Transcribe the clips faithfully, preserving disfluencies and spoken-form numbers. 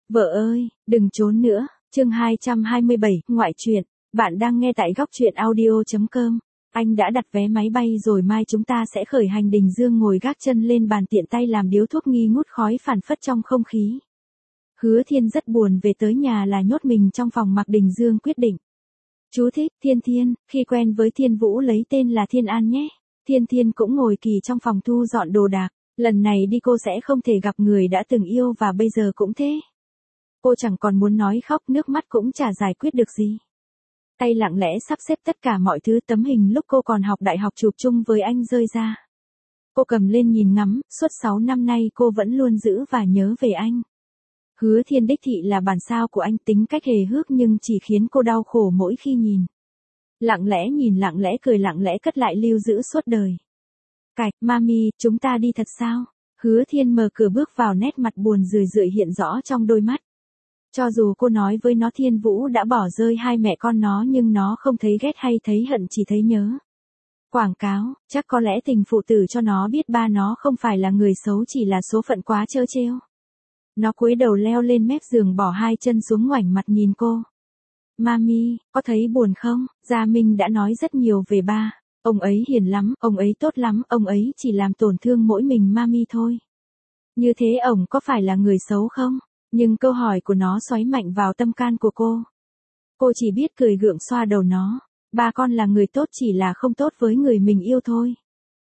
Vợ ơi, đừng trốn nữa. Chương hai trăm hai mươi bảy, ngoại truyện. Bạn đang nghe tại góc truyện audio chấm com. Anh đã đặt vé máy bay rồi, mai chúng ta sẽ khởi hành. Đình Dương ngồi gác chân lên bàn, tiện tay làm điếu thuốc nghi ngút khói phảng phất trong không khí. Hứa Thiên rất buồn, về tới nhà là nhốt mình trong phòng. Mặc Đình Dương quyết định. Chú thích: Thiên Thiên, khi quen với Thiên Vũ lấy tên là Thiên An nhé. Thiên Thiên cũng ngồi kỳ trong phòng thu dọn đồ đạc. Lần này đi cô sẽ không thể gặp người đã từng yêu và bây giờ cũng thế. Cô chẳng còn muốn nói, khóc, nước mắt cũng chả giải quyết được gì. Tay lặng lẽ sắp xếp tất cả mọi thứ. Tấm hình lúc cô còn học đại học chụp chung với anh rơi ra. Cô cầm lên nhìn ngắm, suốt sáu năm nay cô vẫn luôn giữ và nhớ về anh. Hứa Thiên đích thị là bản sao của anh, tính cách hề hước nhưng chỉ khiến cô đau khổ mỗi khi nhìn. Lặng lẽ nhìn, lặng lẽ cười, lặng lẽ cất lại lưu giữ suốt đời. Cạch, mami, chúng ta đi thật sao? Hứa Thiên mở cửa bước vào, nét mặt buồn rười rượi hiện rõ trong đôi mắt. Cho dù cô nói với nó Thiên Vũ đã bỏ rơi hai mẹ con nó nhưng nó không thấy ghét hay thấy hận, chỉ thấy nhớ. Quảng cáo, chắc có lẽ tình phụ tử cho nó biết ba nó không phải là người xấu, chỉ là số phận quá trơ trêu. Nó cúi đầu leo lên mép giường, bỏ hai chân xuống, ngoảnh mặt nhìn cô. Mami, có thấy buồn không? Gia Minh đã nói rất nhiều về ba. Ông ấy hiền lắm, ông ấy tốt lắm, ông ấy chỉ làm tổn thương mỗi mình mami thôi. Như thế ổng có phải là người xấu không? Nhưng câu hỏi của nó xoáy mạnh vào tâm can của cô. Cô chỉ biết cười gượng xoa đầu nó. Ba con là người tốt, chỉ là không tốt với người mình yêu thôi.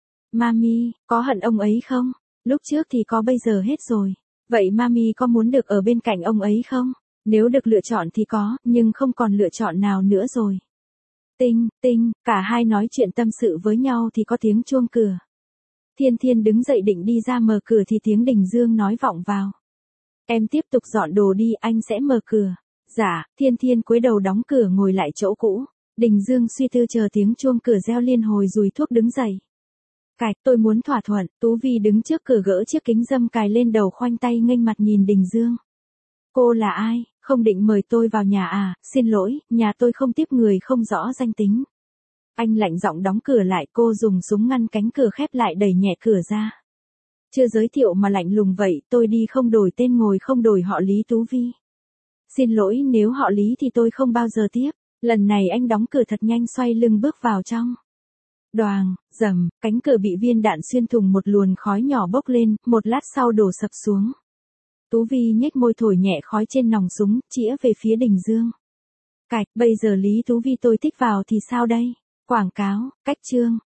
Mami, có hận ông ấy không? Lúc trước thì có, bây giờ hết rồi. Vậy mami có muốn được ở bên cạnh ông ấy không? Nếu được lựa chọn thì có, nhưng không còn lựa chọn nào nữa rồi. Tinh, tinh, cả hai nói chuyện tâm sự với nhau thì có tiếng chuông cửa. Thiên Thiên đứng dậy định đi ra mở cửa thì tiếng Đình Dương nói vọng vào. Em tiếp tục dọn đồ đi, anh sẽ mở cửa. Dạ. Thiên Thiên cúi đầu đóng cửa, ngồi lại chỗ cũ. Đình Dương suy tư chờ tiếng chuông cửa reo liên hồi dùi thuốc đứng dậy. Cạch, tôi muốn thỏa thuận. Tú Vi đứng trước cửa gỡ chiếc kính râm cài lên đầu, khoanh tay nghênh mặt nhìn Đình Dương. Cô là ai? Không định mời tôi vào nhà à? Xin lỗi, nhà tôi không tiếp người không rõ danh tính. Anh lạnh giọng đóng cửa lại. Cô dùng súng ngăn cánh cửa khép lại, đẩy nhẹ cửa ra. Chưa giới thiệu mà lạnh lùng vậy. Tôi đi không đổi tên, ngồi không đổi họ, Lý Tú Vi. Xin lỗi, nếu họ Lý thì tôi không bao giờ tiếp. Lần này anh đóng cửa thật nhanh, xoay lưng bước vào trong. Đoàng, rầm, cánh cửa bị viên đạn xuyên thủng, một luồng khói nhỏ bốc lên, một lát sau đổ sập xuống. Tú Vi nhếch môi thổi nhẹ khói trên nòng súng, chĩa về phía Đình Dương. Cạch, bây giờ Lý Tú Vi tôi thích vào thì sao đây? Quảng cáo, cách chương.